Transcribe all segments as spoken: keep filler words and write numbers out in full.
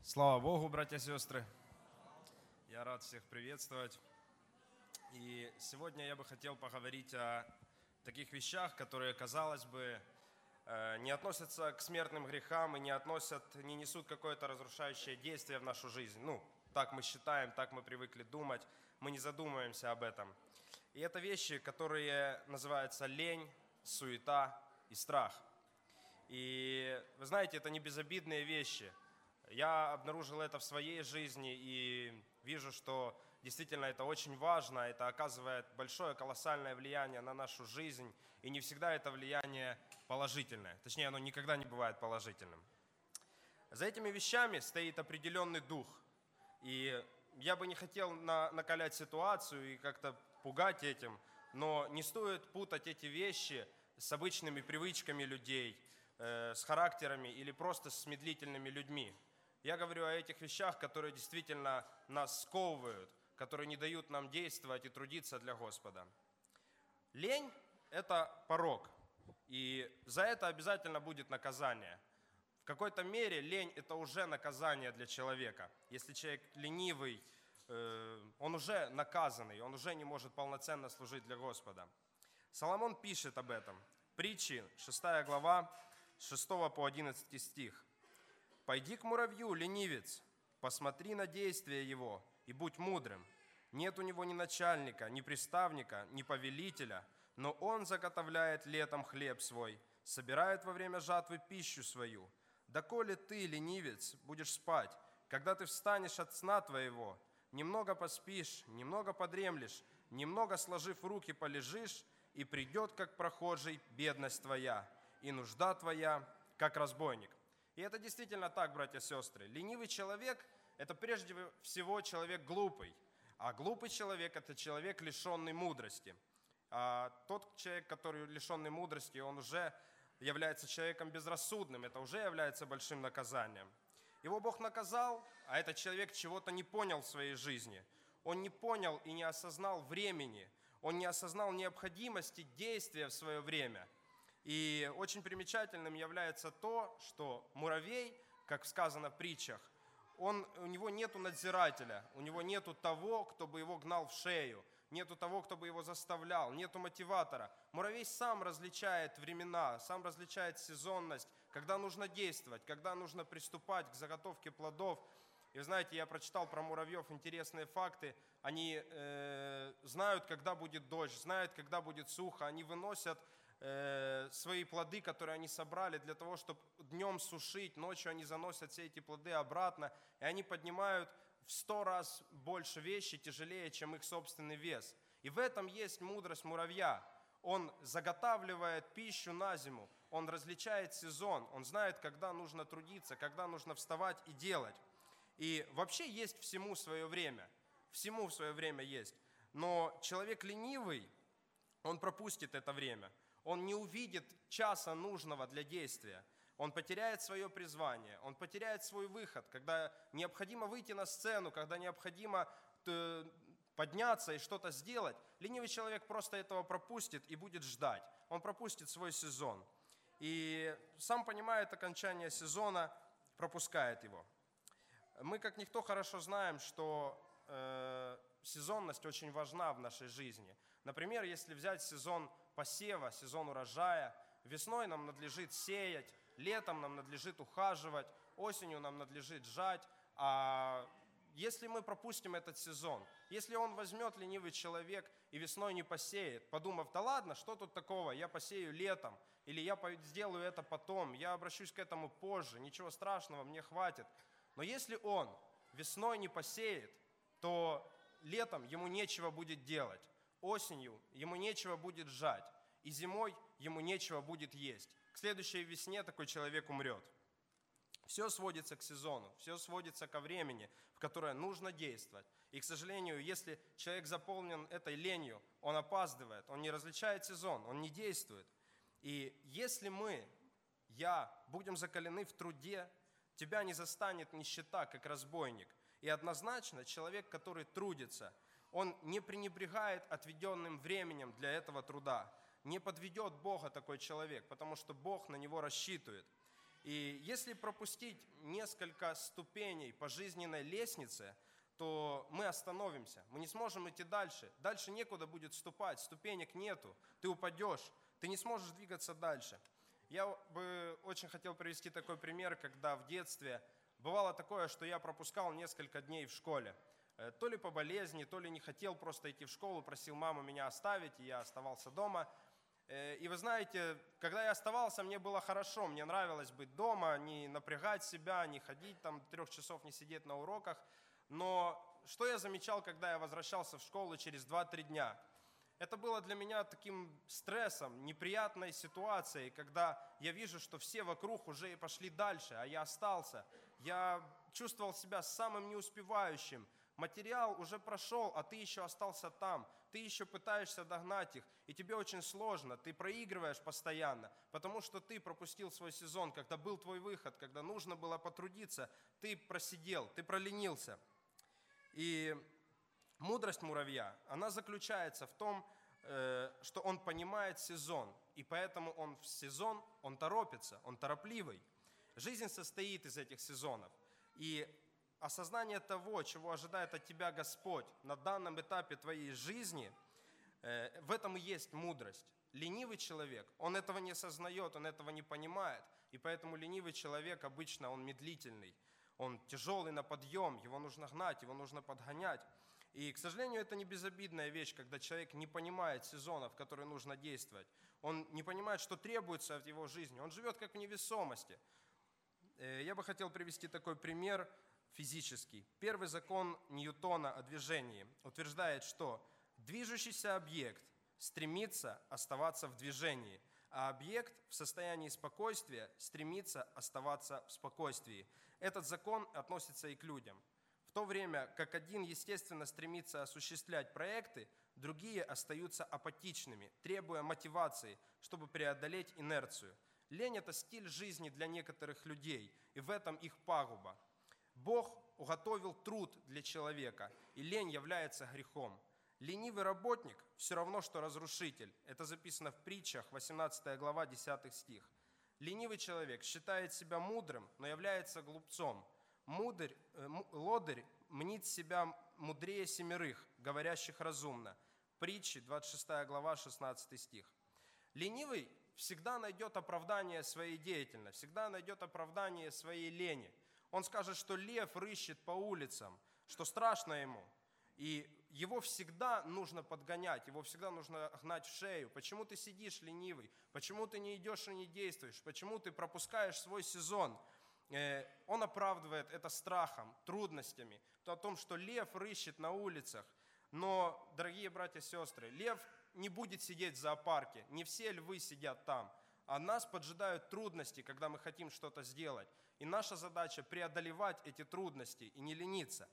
Слава Богу, братья и сестры! Я рад всех приветствовать. И сегодня я бы хотел поговорить о таких вещах, которые, казалось бы, не относятся к смертным грехам и не относят, не несут какое-то разрушающее действие в нашу жизнь. Ну, так мы считаем, так мы привыкли думать, мы не задумываемся об этом. И это вещи, которые называются лень, суета и страх. И вы знаете, это не безобидные вещи. Я обнаружил это в своей жизни и вижу, что действительно это очень важно, это оказывает большое, колоссальное влияние на нашу жизнь, и не всегда это влияние положительное, точнее, оно никогда не бывает положительным. За этими вещами стоит определенный дух, и я бы не хотел на- накалять ситуацию и как-то пугать этим, но не стоит путать эти вещи с обычными привычками людей, э, с характерами или просто с медлительными людьми. Я говорю о этих вещах, которые действительно нас сковывают, которые не дают нам действовать и трудиться для Господа. Лень – это порок, и за это обязательно будет наказание. В какой-то мере лень – это уже наказание для человека. Если человек ленивый, он уже наказанный, он уже не может полноценно служить для Господа. Соломон пишет об этом. Притчи, шестая глава, с шестого по одиннадцатый стих. «Пойди к муравью, ленивец, посмотри на действие его и будь мудрым. Нет у него ни начальника, ни приставника, ни повелителя, но он заготовляет летом хлеб свой, собирает во время жатвы пищу свою. Доколе ты, ленивец, будешь спать, когда ты встанешь от сна твоего, немного поспишь, немного подремлешь, немного сложив руки полежишь, и придет, как прохожий, бедность твоя, и нужда твоя, как разбойник». И это действительно так, братья и сестры. Ленивый человек – это прежде всего человек глупый. А глупый человек – это человек, лишенный мудрости. А тот человек, который лишенный мудрости, он уже является человеком безрассудным. Это уже является большим наказанием. Его Бог наказал, а этот человек чего-то не понял в своей жизни. Он не понял и не осознал времени. Он не осознал необходимости действия в свое время. И очень примечательным является то, что муравей, как сказано в притчах, он, у него нету надзирателя, у него нету того, кто бы его гнал в шею, нету того, кто бы его заставлял, нету мотиватора. Муравей сам различает времена, сам различает сезонность, когда нужно действовать, когда нужно приступать к заготовке плодов. И вы знаете, я прочитал про муравьев интересные факты. Они э, знают, когда будет дождь, знают, когда будет сухо, они выносят свои плоды, которые они собрали, для того, чтобы днем сушить, ночью они заносят все эти плоды обратно, и они поднимают в сто раз больше вещи, тяжелее, чем их собственный вес. И в этом есть мудрость муравья. Он заготавливает пищу на зиму, он различает сезон, он знает, когда нужно трудиться, когда нужно вставать и делать. И вообще есть всему свое время, всему в свое время есть. Но человек ленивый, он пропустит это время. Он не увидит часа нужного для действия. Он потеряет свое призвание, он потеряет свой выход, когда необходимо выйти на сцену, когда необходимо подняться и что-то сделать. Ленивый человек просто этого пропустит и будет ждать. Он пропустит свой сезон. И сам понимает окончание сезона, пропускает его. Мы, как никто, хорошо знаем, что э, сезонность очень важна в нашей жизни. Например, если взять сезон посева, сезон урожая, весной нам надлежит сеять, летом нам надлежит ухаживать, осенью нам надлежит жать. А если мы пропустим этот сезон, если он возьмет, ленивый человек, и весной не посеет, подумав, да ладно, что тут такого, я посею летом, или я сделаю это потом, я обращусь к этому позже, ничего страшного, мне хватит. Но если он весной не посеет, то летом ему нечего будет делать. Осенью ему нечего будет жать, и зимой ему нечего будет есть. К следующей весне такой человек умрет. Все сводится к сезону, все сводится ко времени, в которое нужно действовать. И, к сожалению, если человек заполнен этой ленью, он опаздывает, он не различает сезон, он не действует. И если мы, я, будем закалены в труде, тебя не застанет нищета, как разбойник. И однозначно человек, который трудится, он не пренебрегает отведенным временем для этого труда. Не подведет Бога такой человек, потому что Бог на него рассчитывает. И если пропустить несколько ступеней по жизненной лестнице, то мы остановимся, мы не сможем идти дальше. Дальше некуда будет ступать, ступенек нету, ты упадешь, ты не сможешь двигаться дальше. Я бы очень хотел привести такой пример, когда в детстве бывало такое, что я пропускал несколько дней в школе. То ли по болезни, то ли не хотел просто идти в школу, просил маму меня оставить, и я оставался дома. И вы знаете, когда я оставался, мне было хорошо, мне нравилось быть дома, не напрягать себя, не ходить там трех часов, не сидеть на уроках. Но что я замечал, когда я возвращался в школу через два-три дня? Это было для меня таким стрессом, неприятной ситуацией, когда я вижу, что все вокруг уже и пошли дальше, а я остался. Я чувствовал себя самым неуспевающим. Материал уже прошел, а ты еще остался там. Ты еще пытаешься догнать их, и тебе очень сложно. Ты проигрываешь постоянно, потому что ты пропустил свой сезон, когда был твой выход, когда нужно было потрудиться, ты просидел, ты проленился. И мудрость муравья, она заключается в том, что он понимает сезон, и поэтому он в сезон, он торопится, он торопливый. Жизнь состоит из этих сезонов. И осознание того, чего ожидает от тебя Господь на данном этапе твоей жизни, в этом и есть мудрость. Ленивый человек, он этого не осознает, он этого не понимает, и поэтому ленивый человек обычно он медлительный, он тяжелый на подъем, его нужно гнать, его нужно подгонять. И, к сожалению, это не безобидная вещь, когда человек не понимает сезона, в который нужно действовать. Он не понимает, что требуется от его жизни, он живет как в невесомости. Я бы хотел привести такой пример физический. Первый закон Ньютона о движении утверждает, что движущийся объект стремится оставаться в движении, а объект в состоянии спокойствия стремится оставаться в спокойствии. Этот закон относится и к людям. В то время как один, естественно, стремится осуществлять проекты, другие остаются апатичными, требуя мотивации, чтобы преодолеть инерцию. Лень – это стиль жизни для некоторых людей, и в этом их пагуба. Бог уготовил труд для человека, и лень является грехом. Ленивый работник все равно, что разрушитель. Это записано в притчах, восемнадцатая глава, десятый стих. Ленивый человек считает себя мудрым, но является глупцом. Мудрь, э, лодырь мнит себя мудрее семерых, говорящих разумно. Притчи, двадцать шестая глава, шестнадцатый стих. Ленивый всегда найдет оправдание своей деятельности, всегда найдет оправдание своей лени. Он скажет, что лев рыщет по улицам, что страшно ему. И его всегда нужно подгонять, его всегда нужно гнать в шею. Почему ты сидишь ленивый? Почему ты не идешь и не действуешь? Почему ты пропускаешь свой сезон? Он оправдывает это страхом, трудностями, о том, что лев рыщет на улицах. Но, дорогие братья и сестры, лев не будет сидеть в зоопарке, не все львы сидят там. А нас поджидают трудности, когда мы хотим что-то сделать. И наша задача преодолевать эти трудности и не лениться.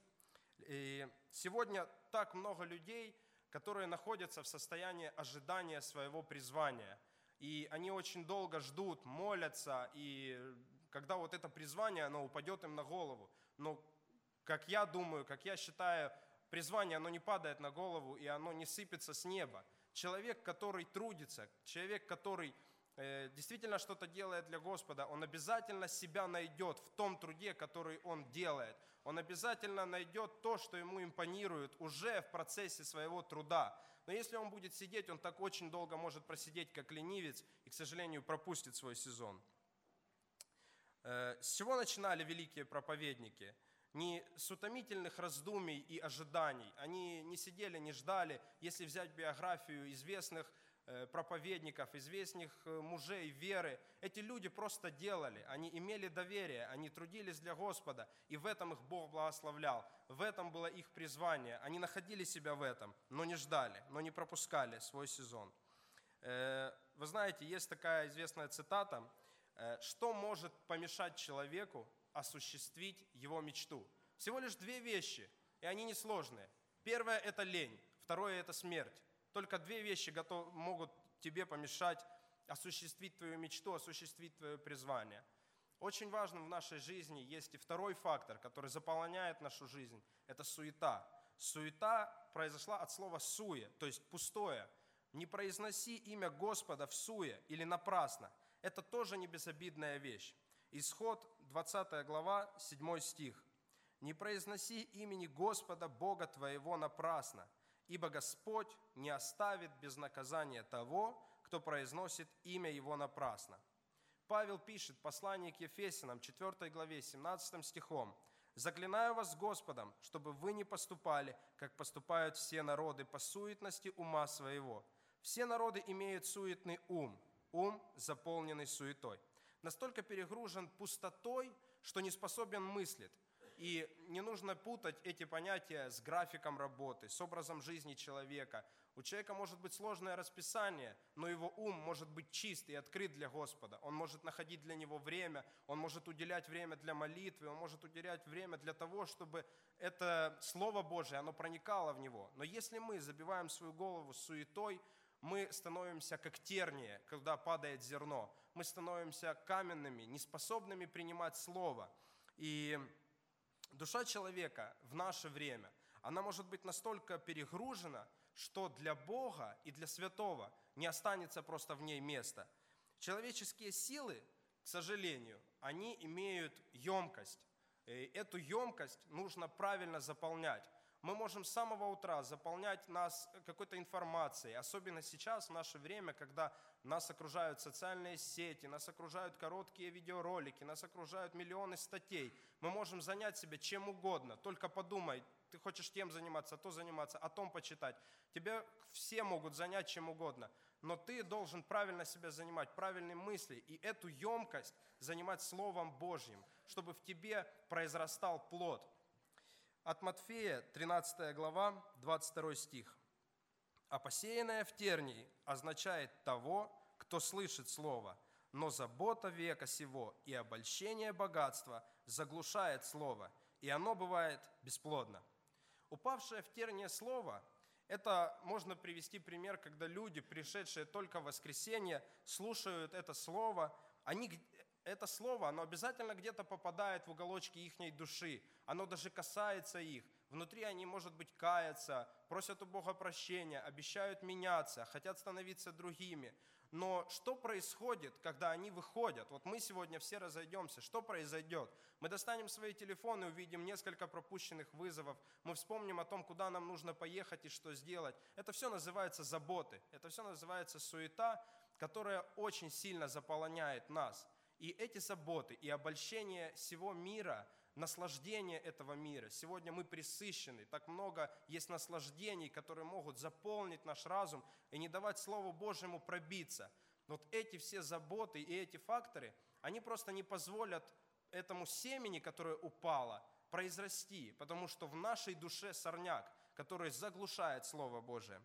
И сегодня так много людей, которые находятся в состоянии ожидания своего призвания. И они очень долго ждут, молятся, и когда вот это призвание, оно упадет им на голову. Но, как я думаю, как я считаю, призвание, оно не падает на голову, и оно не сыпется с неба. Человек, который трудится, человек, который э, действительно что-то делает для Господа, он обязательно себя найдет в том труде, который он делает. Он обязательно найдет то, что ему импонирует уже в процессе своего труда. Но если он будет сидеть, он так очень долго может просидеть, как ленивец, и, к сожалению, пропустит свой сезон. С чего начинали великие проповедники? Не с утомительных раздумий и ожиданий. Они не сидели, не ждали. Если взять биографию известных проповедников, известных мужей веры, эти люди просто делали. Они имели доверие, они трудились для Господа, и в этом их Бог благословлял. В этом было их призвание. Они находили себя в этом, но не ждали, но не пропускали свой сезон. Вы знаете, есть такая известная цитата: «Что может помешать человеку осуществить его мечту?» Всего лишь две вещи, и они несложные. Первое – это лень, второе – это смерть. Только две вещи готов, могут тебе помешать осуществить твою мечту, осуществить твое призвание. Очень важным в нашей жизни есть и второй фактор, который заполоняет нашу жизнь – это суета. Суета произошла от слова «суе», то есть пустое. Не произноси имя Господа в суе или напрасно. Это тоже не безобидная вещь. Исход двадцатая глава, седьмой стих. «Не произноси имени Господа Бога твоего напрасно, ибо Господь не оставит без наказания того, кто произносит имя Его напрасно». Павел пишет в послании к Ефесянам, четвёртой главе, семнадцатым стихом: «Заклинаю вас Господом, чтобы вы не поступали, как поступают все народы по суетности ума своего. Все народы имеют суетный ум, ум, заполненный суетой. Настолько перегружен пустотой, что не способен мыслить». И не нужно путать эти понятия с графиком работы, с образом жизни человека. У человека может быть сложное расписание, но его ум может быть чист и открыт для Господа. Он может находить для него время, он может уделять время для молитвы, он может уделять время для того, чтобы это Слово Божие, оно проникало в него. Но если мы забиваем свою голову суетой, мы становимся как терния, когда падает зерно. Мы становимся каменными, неспособными принимать Слово. И душа человека в наше время, она может быть настолько перегружена, что для Бога и для святого не останется просто в ней места. Человеческие силы, к сожалению, они имеют емкость. И эту емкость нужно правильно заполнять. Мы можем с самого утра заполнять нас какой-то информацией, особенно сейчас, в наше время, когда нас окружают социальные сети, нас окружают короткие видеоролики, нас окружают миллионы статей. Мы можем занять себя чем угодно, только подумай, ты хочешь тем заниматься, то заниматься, о том почитать. Тебя все могут занять чем угодно, но ты должен правильно себя занимать, правильные мысли, и эту емкость занимать Словом Божьим, чтобы в тебе произрастал плод. От Матфея, тринадцатая глава, двадцать второй стих. «А посеянное в тернии означает того, кто слышит слово, но забота века сего и обольщение богатства заглушает слово, и оно бывает бесплодно». Упавшее в терние слово – это можно привести пример, когда люди, пришедшие только в воскресенье, слушают это слово, они это слово, оно обязательно где-то попадает в уголочки ихней души, оно даже касается их. Внутри они, может быть, каятся, просят у Бога прощения, обещают меняться, хотят становиться другими. Но что происходит, когда они выходят? Вот мы сегодня все разойдемся, что произойдет? Мы достанем свои телефоны, увидим несколько пропущенных вызовов, мы вспомним о том, куда нам нужно поехать и что сделать. Это все называется заботы, это все называется суета, которая очень сильно заполоняет нас. И эти заботы, и обольщение всего мира, наслаждение этого мира. Сегодня мы пресыщены, так много есть наслаждений, которые могут заполнить наш разум и не давать Слову Божьему пробиться. Вот эти все заботы и эти факторы, они просто не позволят этому семени, которое упало, произрасти, потому что в нашей душе сорняк, который заглушает Слово Божие.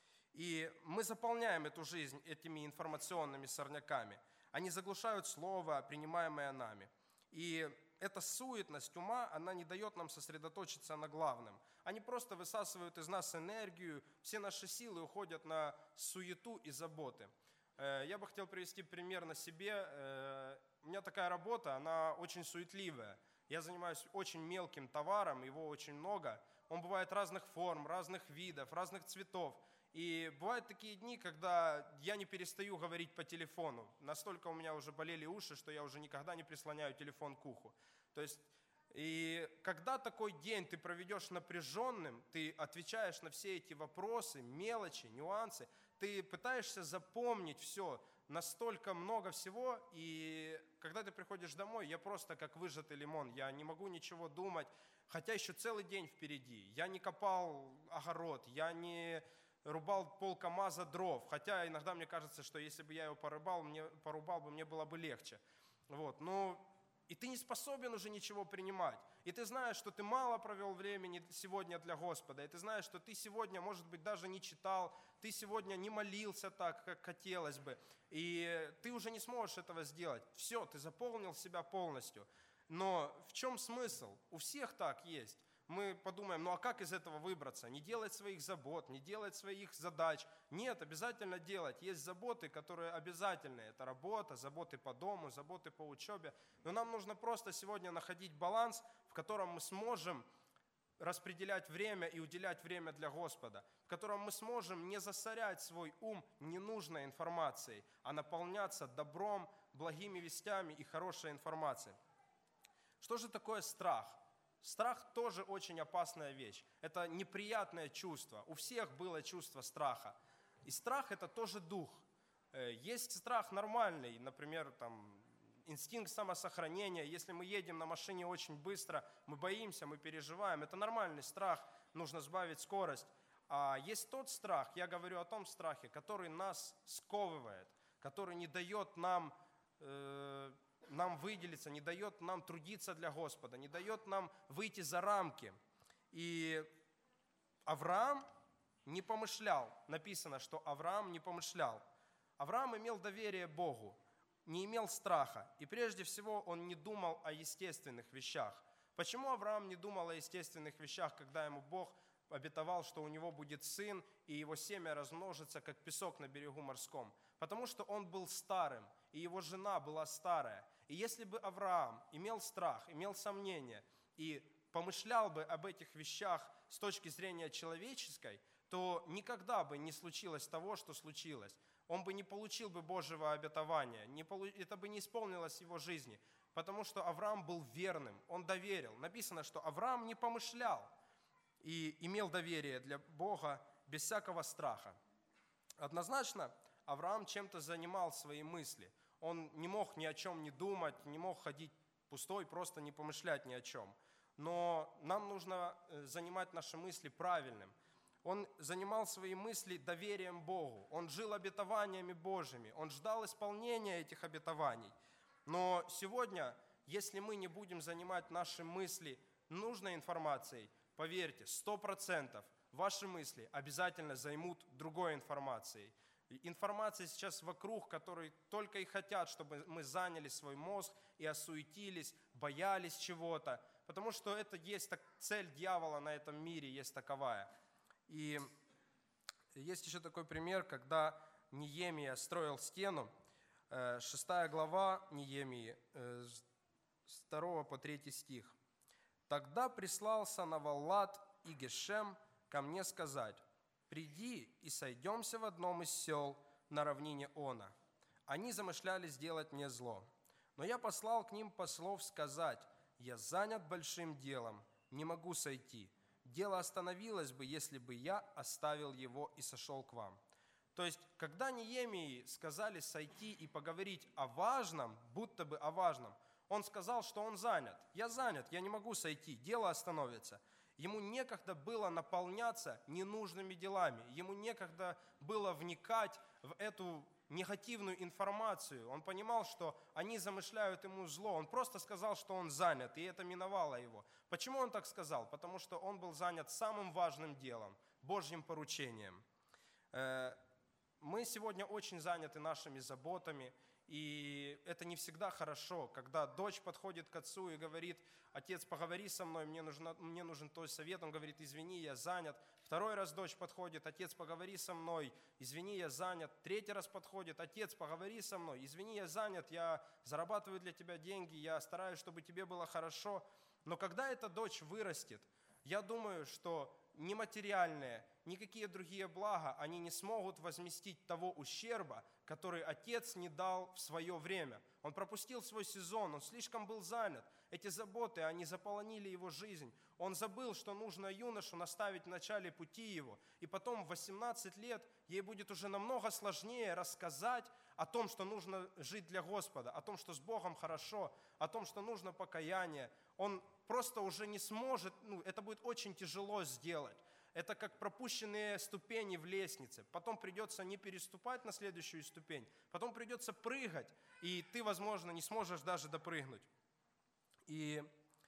И мы заполняем эту жизнь этими информационными сорняками. Они заглушают Слово, принимаемое нами. И эта суетность ума, она не дает нам сосредоточиться на главном. Они просто высасывают из нас энергию, все наши силы уходят на суету и заботы. Я бы хотел привести пример на себе. У меня такая работа, она очень суетливая. Я занимаюсь очень мелким товаром, его очень много. Он бывает разных форм, разных видов, разных цветов. И бывают такие дни, когда я не перестаю говорить по телефону. Настолько у меня уже болели уши, что я уже никогда не прислоняю телефон к уху. То есть, и когда такой день ты проведешь напряженным, ты отвечаешь на все эти вопросы, мелочи, нюансы, ты пытаешься запомнить все, настолько много всего, и когда ты приходишь домой, я просто как выжатый лимон, я не могу ничего думать, хотя еще целый день впереди. Я не копал огород, я не рубал пол КамАЗа дров, хотя иногда мне кажется, что если бы я его порубал, мне, порубал бы, мне было бы легче. Вот. Но и ты не способен уже ничего принимать. И ты знаешь, что ты мало провел времени сегодня для Господа. И ты знаешь, что ты сегодня, может быть, даже не читал, ты сегодня не молился так, как хотелось бы. И ты уже не сможешь этого сделать. Все, ты заполнил себя полностью. Но в чем смысл? У всех так есть. Мы подумаем, ну а как из этого выбраться? Не делать своих забот, не делать своих задач. Нет, обязательно делать. Есть заботы, которые обязательные. Это работа, заботы по дому, заботы по учебе. Но нам нужно просто сегодня находить баланс, в котором мы сможем распределять время и уделять время для Господа, в котором мы сможем не засорять свой ум ненужной информацией, а наполняться добром, благими вестями и хорошей информацией. Что же такое страх? Страх тоже очень опасная вещь. Это неприятное чувство. У всех было чувство страха. И страх – это тоже дух. Есть страх нормальный, например, там, инстинкт самосохранения. Если мы едем на машине очень быстро, мы боимся, мы переживаем. Это нормальный страх, нужно сбавить скорость. А есть тот страх, я говорю о том страхе, который нас сковывает, который не дает нам, э, нам выделиться, не дает нам трудиться для Господа, не дает нам выйти за рамки. И Авраам не помышлял, написано, что Авраам не помышлял. Авраам имел доверие Богу, не имел страха. И прежде всего он не думал о естественных вещах. Почему Авраам не думал о естественных вещах, когда ему Бог обетовал, что у него будет сын, и его семя размножится, как песок на берегу морском? Потому что он был старым, и его жена была старая. И если бы Авраам имел страх, имел сомнения и помышлял бы об этих вещах с точки зрения человеческой, то никогда бы не случилось того, что случилось. Он бы не получил бы Божьего обетования, не полу... это бы не исполнилось в его жизни, потому что Авраам был верным, он доверил. Написано, что Авраам не помышлял и имел доверие для Бога без всякого страха. Однозначно, Авраам чем-то занимал свои мысли. Он не мог ни о чем не думать, не мог ходить пустой, просто не помышлять ни о чем. Но нам нужно занимать наши мысли правильным. Он занимал свои мысли доверием Богу. Он жил обетованиями Божьими. Он ждал исполнения этих обетований. Но сегодня, если мы не будем занимать наши мысли нужной информацией, поверьте, сто процентов ваши мысли обязательно займут другой информацией. Информация сейчас вокруг, которые только и хотят, чтобы мы заняли свой мозг и осуетились, боялись чего-то. Потому что это есть так, цель дьявола на этом мире, есть таковая. И есть еще такой пример, когда Неемия строил стену, шестая глава Неемии, с второго по третий стих. «Тогда прислал Санаваллат и Гешем ко мне сказать: приди и сойдемся в одном из сел на равнине Она. Они замышляли сделать мне зло. Но я послал к ним послов сказать: я занят большим делом, не могу сойти. Дело остановилось бы, если бы я оставил его и сошел к вам». То есть, когда Неемии сказали сойти и поговорить о важном, будто бы о важном, он сказал, что он занят. «Я занят, я не могу сойти, дело остановится». Ему некогда было наполняться ненужными делами, ему некогда было вникать в эту негативную информацию. Он понимал, что они замышляют ему зло. Он просто сказал, что он занят, и это миновало его. Почему он так сказал? Потому что он был занят самым важным делом, Божьим поручением. Мы сегодня очень заняты нашими заботами, и это не всегда хорошо, когда дочь подходит к отцу и говорит: отец, поговори со мной, мне, нужно, мне нужен твой совет. Он говорит: извини, я занят. Второй раз дочь подходит: отец, поговори со мной, извини, я занят. Третий раз подходит: отец, поговори со мной, извини, я занят, я зарабатываю для тебя деньги, я стараюсь, чтобы тебе было хорошо. Но когда эта дочь вырастет, я думаю, что ни материальные, никакие другие блага, они не смогут возместить того ущерба, который отец не дал в свое время. Он пропустил свой сезон, он слишком был занят. Эти заботы, они заполонили его жизнь. Он забыл, что нужно юношу наставить в начале пути его. И потом в восемнадцать лет ей будет уже намного сложнее рассказать о том, что нужно жить для Господа, о том, что с Богом хорошо, о том, что нужно покаяние. Он просто уже не сможет, ну, это будет очень тяжело сделать. Это как пропущенные ступени в лестнице. Потом придется не переступать на следующую ступень, потом придется прыгать, и ты, возможно, не сможешь даже допрыгнуть. И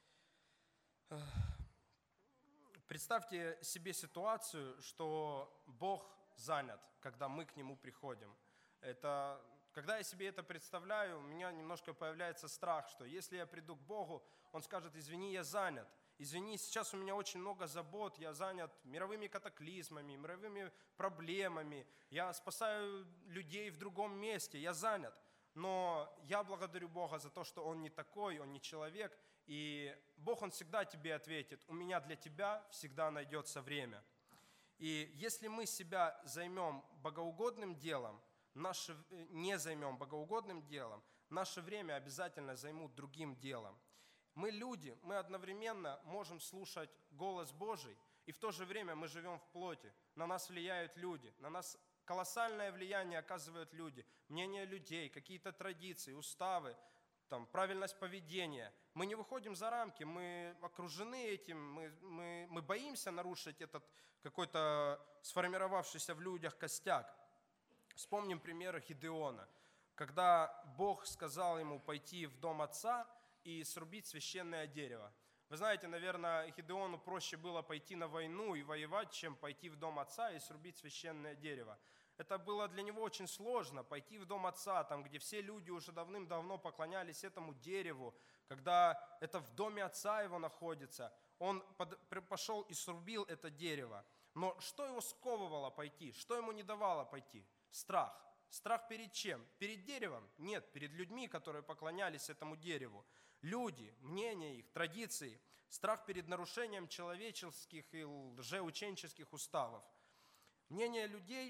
представьте себе ситуацию, что Бог занят, когда мы к Нему приходим. Это, когда я себе это представляю, у меня немножко появляется страх, что если я приду к Богу, Он скажет: извини, я занят. Извини, сейчас у меня очень много забот, я занят мировыми катаклизмами, мировыми проблемами, я спасаю людей в другом месте, я занят. Но я благодарю Бога за то, что Он не такой, Он не человек, и Бог, Он всегда тебе ответит: у меня для тебя всегда найдется время. И если мы себя займем богоугодным делом, наше, не займем богоугодным делом, наше время обязательно займут другим делом. Мы люди, мы одновременно можем слушать голос Божий, и в то же время мы живем в плоти. На нас влияют люди, на нас колоссальное влияние оказывают люди, мнения людей, какие-то традиции, уставы, там, правильность поведения. Мы не выходим за рамки, мы окружены этим, мы, мы, мы боимся нарушить этот какой-то сформировавшийся в людях костяк. Вспомним примеры Гидеона, когда Бог сказал ему пойти в дом отца и срубить священное дерево. Вы знаете, наверное, Гидеону проще было пойти на войну и воевать, чем пойти в дом отца и срубить священное дерево. Это было для него очень сложно, пойти в дом отца, там, где все люди уже давным-давно поклонялись этому дереву, когда это в доме отца его находится. Он под, пошел и срубил это дерево. Но что его сковывало пойти? Что ему не давало пойти? Страх. Страх перед чем? Перед деревом? Нет, перед людьми, которые поклонялись этому дереву. Люди, мнения их, традиции. Страх перед нарушением человеческих и лжеученческих уставов. Мнение людей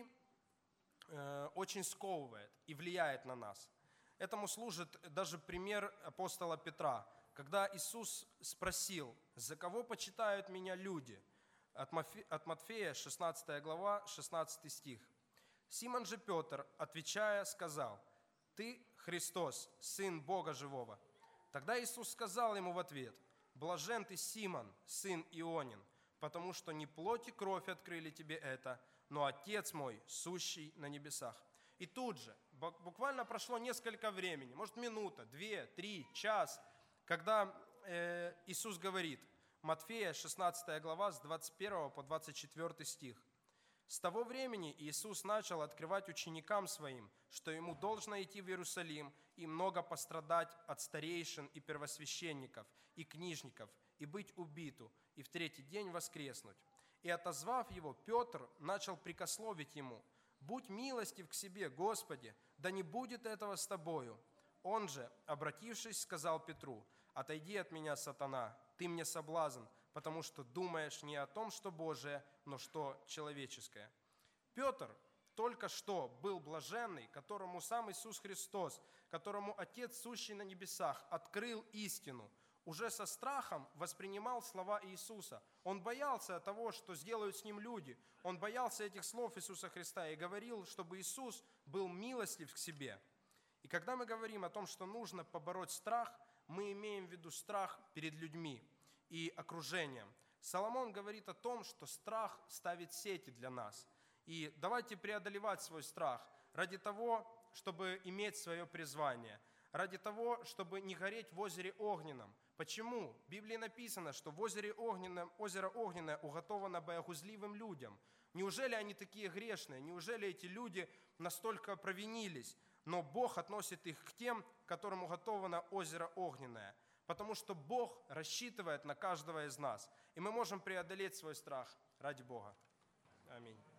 очень сковывает и влияет на нас. Этому служит даже пример апостола Петра, когда Иисус спросил: «За кого почитают меня люди?» От Матфея, шестнадцатая глава, шестнадцатый стих. Симон же Петр, отвечая, сказал: «Ты Христос, Сын Бога Живого». Тогда Иисус сказал ему в ответ: «Блажен ты, Симон, сын Ионин, потому что не плоть и кровь открыли тебе это, но Отец мой, сущий на небесах». И тут же, буквально прошло несколько времени, может минута, две, три, час, когда э, Иисус говорит, Матфея, шестнадцатая глава, с двадцать первого по двадцать четвёртый стих. «С того времени Иисус начал открывать ученикам своим, что ему должно идти в Иерусалим и много пострадать от старейшин и первосвященников, и книжников, и быть убиту, и в третий день воскреснуть. И, отозвав его, Петр начал прикословить ему: «Будь милостив к себе, Господи, да не будет этого с тобою». Он же, обратившись, сказал Петру: «Отойди от меня, сатана, ты мне соблазн, потому что думаешь не о том, что Божие, но что человеческое». Петр только что был блаженный, которому сам Иисус Христос, которому Отец, сущий на небесах, открыл истину, уже со страхом воспринимал слова Иисуса. Он боялся того, что сделают с ним люди. Он боялся этих слов Иисуса Христа и говорил, чтобы Иисус был милостив к себе. И когда мы говорим о том, что нужно побороть страх, мы имеем в виду страх перед людьми и окружением. Соломон говорит о том, что страх ставит сети для нас. И давайте преодолевать свой страх ради того, чтобы иметь свое призвание, ради того, чтобы не гореть в озере огненном. Почему? В Библии написано, что в озере огненном, озеро огненное уготовано боягузливым людям. Неужели они такие грешные? Неужели эти люди настолько провинились? Но Бог относит их к тем, которым уготовано озеро огненное. Потому что Бог рассчитывает на каждого из нас. И мы можем преодолеть свой страх ради Бога. Аминь.